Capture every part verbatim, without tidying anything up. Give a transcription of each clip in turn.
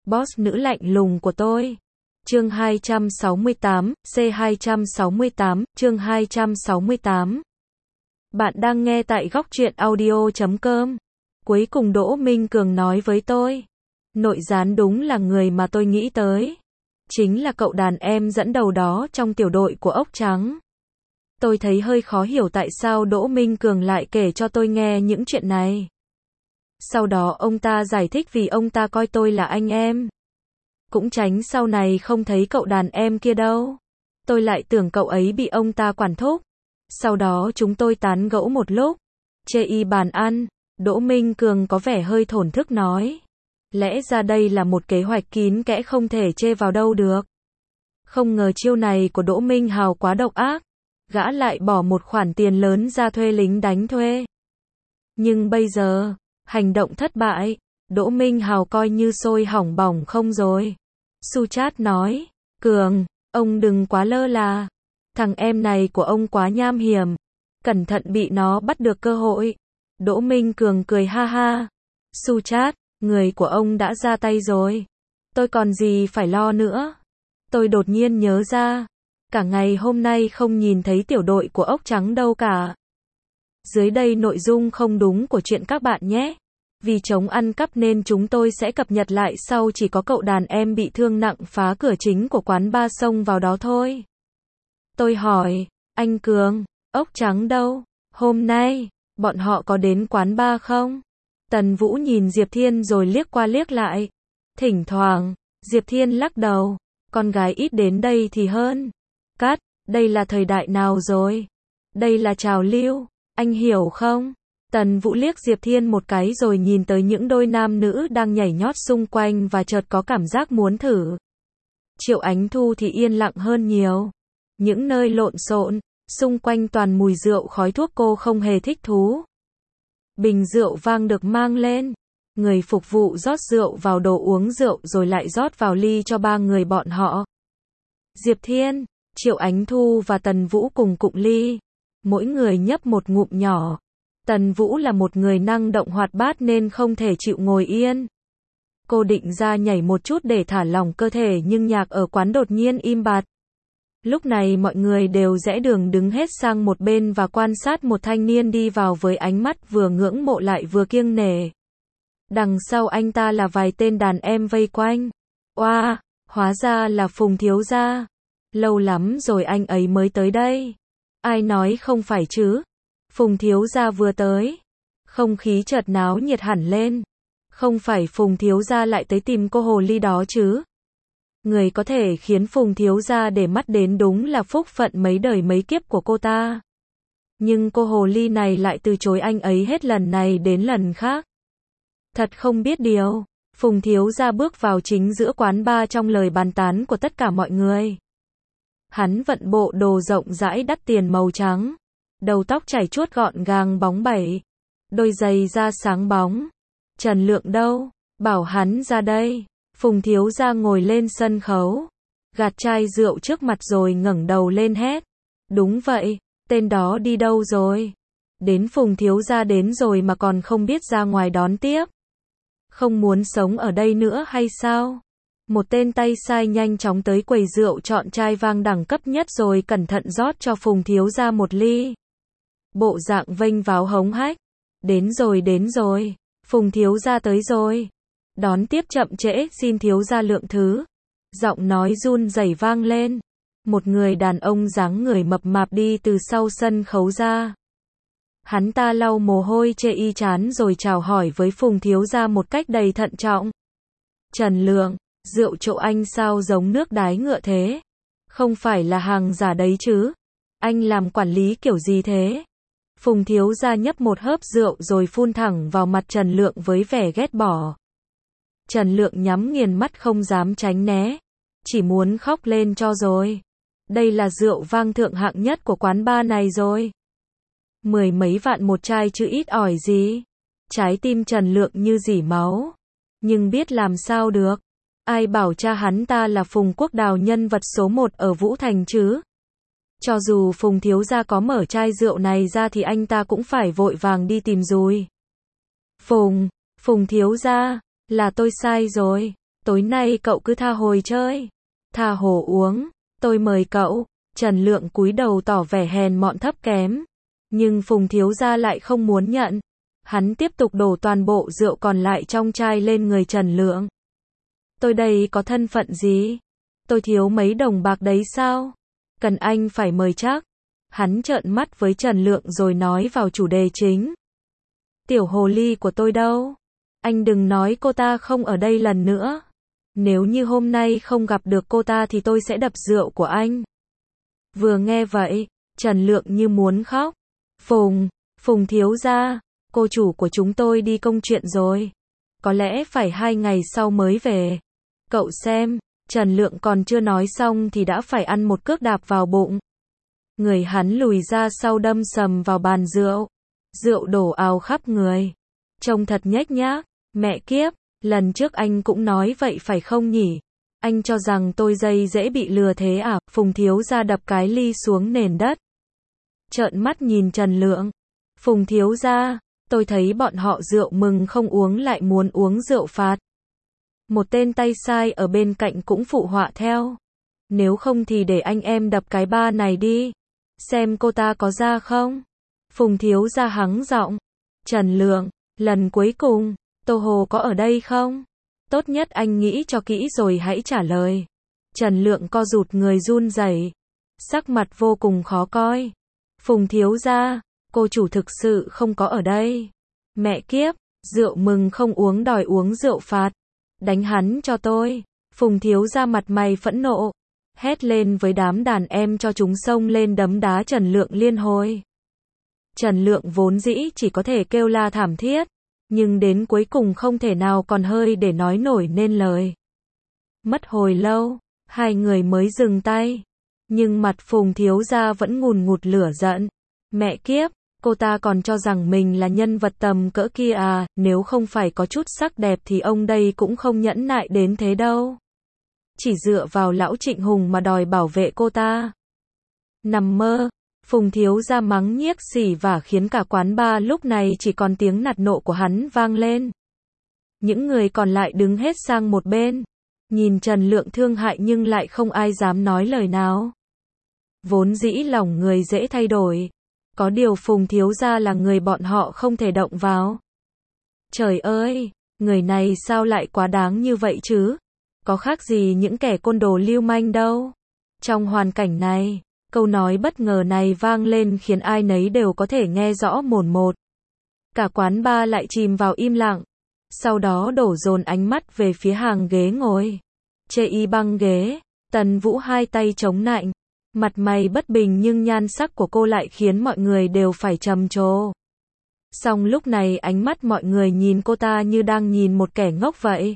boss nữ lạnh lùng của tôi. Chương hai trăm sáu mươi tám, C hai trăm sáu mươi tám, chương hai trăm sáu mươi tám. Bạn đang nghe tại góc truyện audio chấm com. Cuối cùng Đỗ Minh Cường nói với tôi. Nội gián đúng là người mà tôi nghĩ tới. Chính là cậu đàn em dẫn đầu đó trong tiểu đội của ốc trắng. Tôi thấy hơi khó hiểu tại sao Đỗ Minh Cường lại kể cho tôi nghe những chuyện này. Sau đó ông ta giải thích vì ông ta coi tôi là anh em. Cũng tránh sau này không thấy cậu đàn em kia đâu. Tôi lại tưởng cậu ấy bị ông ta quản thúc. Sau đó chúng tôi tán gẫu một lúc. Chê y bàn ăn, Đỗ Minh Cường có vẻ hơi thổn thức nói. Lẽ ra đây là một kế hoạch kín kẽ không thể chê vào đâu được. Không ngờ chiêu này của Đỗ Minh Hào quá độc ác. Gã lại bỏ một khoản tiền lớn ra thuê lính đánh thuê. Nhưng bây giờ, hành động thất bại, Đỗ Minh Hào coi như sôi hỏng bỏng không rồi. Suchat nói, Cường, ông đừng quá lơ là. Thằng em này của ông quá nham hiểm. Cẩn thận bị nó bắt được cơ hội. Đỗ Minh Cường cười ha ha. Suchat, người của ông đã ra tay rồi. Tôi còn gì phải lo nữa. Tôi đột nhiên nhớ ra. Cả ngày hôm nay không nhìn thấy tiểu đội của ốc trắng đâu cả. Dưới đây nội dung không đúng của chuyện các bạn nhé. Vì chống ăn cắp nên chúng tôi sẽ cập nhật lại sau, chỉ có cậu đàn em bị thương nặng phá cửa chính của quán bar xông vào đó thôi. Tôi hỏi, anh Cường, ốc trắng đâu? Hôm nay, bọn họ có đến quán bar không? Tần Vũ nhìn Diệp Thiên rồi liếc qua liếc lại. Thỉnh thoảng, Diệp Thiên lắc đầu, con gái ít đến đây thì hơn. Cắt, đây là thời đại nào rồi? Đây là trào lưu, anh hiểu không? Tần Vũ liếc Diệp Thiên một cái rồi nhìn tới những đôi nam nữ đang nhảy nhót xung quanh và chợt có cảm giác muốn thử. Triệu Ánh Thu thì yên lặng hơn nhiều. Những nơi lộn xộn, xung quanh toàn mùi rượu khói thuốc cô không hề thích thú. Bình rượu vang được mang lên. Người phục vụ rót rượu vào đồ uống rượu rồi lại rót vào ly cho ba người bọn họ. Diệp Thiên, Triệu Ánh Thu và Tần Vũ cùng cụng ly. Mỗi người nhấp một ngụm nhỏ. Tần Vũ là một người năng động hoạt bát nên không thể chịu ngồi yên. Cô định ra nhảy một chút để thả lỏng cơ thể nhưng nhạc ở quán đột nhiên im bặt. Lúc này mọi người đều rẽ đường đứng hết sang một bên và quan sát một thanh niên đi vào với ánh mắt vừa ngưỡng mộ lại vừa kiêng nể. Đằng sau anh ta là vài tên đàn em vây quanh. Oa, wow, hóa ra là Phùng thiếu gia. Lâu lắm rồi anh ấy mới tới đây. Ai nói không phải chứ? Phùng thiếu gia vừa tới. Không khí chợt náo nhiệt hẳn lên. Không phải Phùng thiếu gia lại tới tìm cô hồ ly đó chứ? Người có thể khiến Phùng thiếu gia để mắt đến đúng là phúc phận mấy đời mấy kiếp của cô ta. Nhưng cô hồ ly này lại từ chối anh ấy hết lần này đến lần khác. Thật không biết điều. Phùng thiếu gia bước vào chính giữa quán bar trong lời bàn tán của tất cả mọi người. Hắn vận bộ đồ rộng rãi đắt tiền màu trắng. Đầu tóc chảy chuốt gọn gàng bóng bẩy. Đôi giày da sáng bóng. Trần Lượng đâu? Bảo hắn ra đây. Phùng thiếu gia ngồi lên sân khấu. Gạt chai rượu trước mặt rồi ngẩng đầu lên hét. Đúng vậy, tên đó đi đâu rồi? Đến Phùng thiếu gia đến rồi mà còn không biết ra ngoài đón tiếp. Không muốn sống ở đây nữa hay sao? Một tên tay sai nhanh chóng tới quầy rượu chọn chai vang đẳng cấp nhất rồi cẩn thận rót cho Phùng thiếu gia một ly. Bộ dạng vênh váo hống hách. Đến rồi đến rồi, Phùng thiếu gia tới rồi. Đón tiếp chậm trễ, xin thiếu gia lượng thứ. Giọng nói run rẩy vang lên. Một người đàn ông dáng người mập mạp đi từ sau sân khấu ra. Hắn ta lau mồ hôi chê y chán rồi chào hỏi với Phùng thiếu gia một cách đầy thận trọng. Trần Lượng, rượu chỗ anh sao giống nước đái ngựa thế? Không phải là hàng giả đấy chứ? Anh làm quản lý kiểu gì thế? Phùng thiếu gia nhấp một hớp rượu rồi phun thẳng vào mặt Trần Lượng với vẻ ghét bỏ. Trần Lượng nhắm nghiền mắt không dám tránh né. Chỉ muốn khóc lên cho rồi. Đây là rượu vang thượng hạng nhất của quán bar này rồi. Mười mấy vạn một chai chứ ít ỏi gì. Trái tim Trần Lượng như rỉ máu. Nhưng biết làm sao được. Ai bảo cha hắn ta là Phùng Quốc Đào nhân vật số một ở Vũ Thành chứ? Cho dù Phùng thiếu gia có mở chai rượu này ra thì anh ta cũng phải vội vàng đi tìm dùi. Phùng, Phùng thiếu gia, là tôi sai rồi. tối nay cậu cứ tha hồi chơi, tha hồ uống, tôi mời cậu. Trần Lượng cúi đầu tỏ vẻ hèn mọn thấp kém, nhưng Phùng thiếu gia lại không muốn nhận. Hắn tiếp tục đổ toàn bộ rượu còn lại trong chai lên người Trần Lượng. Tôi đây có thân phận gì? Tôi thiếu mấy đồng bạc đấy sao? Cần anh phải mời chắc. Hắn trợn mắt với Trần Lượng rồi nói vào chủ đề chính. Tiểu hồ ly của tôi đâu? Anh đừng nói cô ta không ở đây lần nữa. Nếu như hôm nay không gặp được cô ta thì tôi sẽ đập rượu của anh. Vừa nghe vậy, Trần Lượng như muốn khóc. Phùng, Phùng thiếu gia, cô chủ của chúng tôi đi công chuyện rồi. Có lẽ phải hai ngày sau mới về. Cậu xem, Trần Lượng còn chưa nói xong thì đã phải ăn một cước đạp vào bụng. Người hắn lùi ra sau đâm sầm vào bàn rượu. Rượu đổ ào khắp người. Trông thật nhếch nhác. Mẹ kiếp, lần trước anh cũng nói vậy phải không nhỉ? Anh cho rằng tôi dây dễ bị lừa thế à? Phùng thiếu gia đập cái ly xuống nền đất. Trợn mắt nhìn Trần Lượng. Phùng thiếu gia, tôi thấy bọn họ rượu mừng không uống lại muốn uống rượu phạt. Một tên tay sai ở bên cạnh cũng phụ họa theo. Nếu không thì để anh em đập cái ba này đi. Xem cô ta có ra không? Phùng thiếu gia hắng giọng. Trần Lượng, lần cuối cùng, Tô Hồ có ở đây không? Tốt nhất anh nghĩ cho kỹ rồi hãy trả lời. Trần Lượng co rụt người run rẩy, sắc mặt vô cùng khó coi. Phùng thiếu gia, cô chủ thực sự không có ở đây. Mẹ kiếp, rượu mừng không uống đòi uống rượu phạt. Đánh hắn cho tôi. Phùng thiếu gia mặt mày phẫn nộ, hét lên với đám đàn em cho chúng xông lên đấm đá Trần Lượng liên hồi. Trần Lượng vốn dĩ chỉ có thể kêu la thảm thiết, nhưng đến cuối cùng không thể nào còn hơi để nói nổi nên lời. Mất hồi lâu, hai người mới dừng tay, nhưng mặt Phùng thiếu gia vẫn ngùn ngụt lửa giận. Mẹ kiếp, cô ta còn cho rằng mình là nhân vật tầm cỡ kia à, nếu không phải có chút sắc đẹp thì ông đây cũng không nhẫn nại đến thế đâu. Chỉ dựa vào lão Trịnh Hùng mà đòi bảo vệ cô ta. Nằm mơ. Phùng thiếu gia mắng nhiếc xỉ và khiến cả quán bar lúc này chỉ còn tiếng nạt nộ của hắn vang lên. Những người còn lại đứng hết sang một bên, nhìn Trần Lượng thương hại nhưng lại không ai dám nói lời nào. Vốn dĩ lòng người dễ thay đổi, có điều Phùng thiếu gia là người bọn họ không thể động vào. Trời ơi, người này sao lại quá đáng như vậy chứ? Có khác gì những kẻ côn đồ lưu manh đâu. Trong hoàn cảnh này, câu nói bất ngờ này vang lên khiến ai nấy đều có thể nghe rõ mồn một. Cả quán bar lại chìm vào im lặng, sau đó đổ dồn ánh mắt về phía hàng ghế ngồi. Chê y băng ghế, Tần Vũ hai tay chống nạnh, mặt mày bất bình nhưng nhan sắc của cô lại khiến mọi người đều phải trầm trồ. Song lúc này ánh mắt mọi người nhìn cô ta như đang nhìn một kẻ ngốc vậy.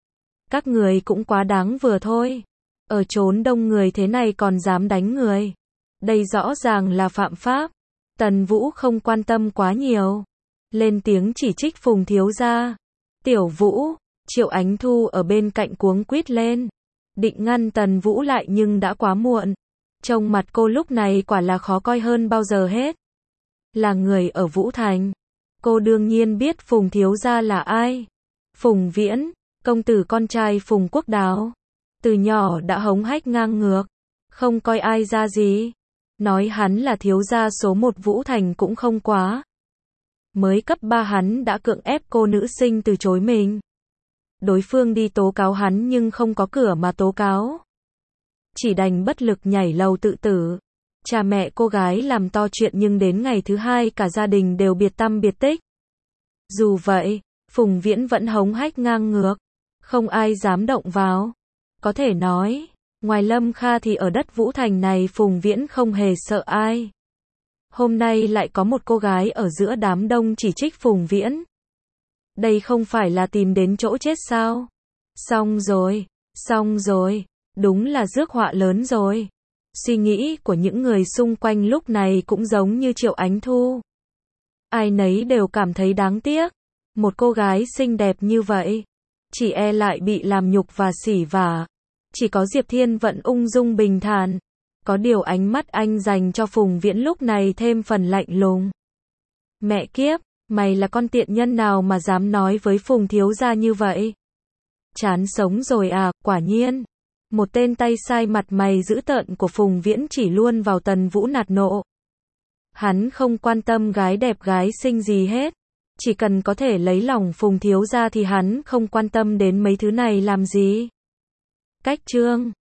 Các người cũng quá đáng vừa thôi. Ở chốn đông người thế này còn dám đánh người. Đây rõ ràng là phạm pháp. Tần Vũ không quan tâm quá nhiều, lên tiếng chỉ trích Phùng thiếu gia. Tiểu Vũ, Triệu Ánh Thu ở bên cạnh cuống quýt lên, định ngăn Tần Vũ lại nhưng đã quá muộn. Trông mặt cô lúc này quả là khó coi hơn bao giờ hết. Là người ở Vũ Thành, cô đương nhiên biết Phùng thiếu gia là ai. Phùng Viễn, công tử con trai Phùng Quốc Đáo, từ nhỏ đã hống hách ngang ngược, không coi ai ra gì. Nói hắn là thiếu gia số một Vũ Thành cũng không quá. Mới cấp ba hắn đã cưỡng ép cô nữ sinh từ chối mình. Đối phương đi tố cáo hắn nhưng không có cửa mà tố cáo. Chỉ đành bất lực nhảy lầu tự tử. Cha mẹ cô gái làm to chuyện nhưng đến ngày thứ hai cả gia đình đều biệt tăm biệt tích. Dù vậy, Phùng Viễn vẫn hống hách ngang ngược, không ai dám động vào. Có thể nói, ngoài Lâm Kha thì ở đất Vũ Thành này Phùng Viễn không hề sợ ai. Hôm nay lại có một cô gái ở giữa đám đông chỉ trích Phùng Viễn. Đây không phải là tìm đến chỗ chết sao? Xong rồi, xong rồi, đúng là rước họa lớn rồi. Suy nghĩ của những người xung quanh lúc này cũng giống như Triệu Ánh Thu. Ai nấy đều cảm thấy đáng tiếc. Một cô gái xinh đẹp như vậy, chỉ e lại bị làm nhục và sỉ vả. Chỉ có Diệp Thiên vẫn ung dung bình thản. Có điều ánh mắt anh dành cho Phùng Viễn lúc này thêm phần lạnh lùng. Mẹ kiếp, mày là con tiện nhân nào mà dám nói với Phùng thiếu gia như vậy? chán sống rồi à, quả nhiên. Một tên tay sai mặt mày dữ tợn của Phùng Viễn chỉ luôn vào Tần Vũ nạt nộ. Hắn không quan tâm gái đẹp gái xinh gì hết. Chỉ cần có thể lấy lòng Phùng thiếu gia thì hắn không quan tâm đến mấy thứ này làm gì. Cách chương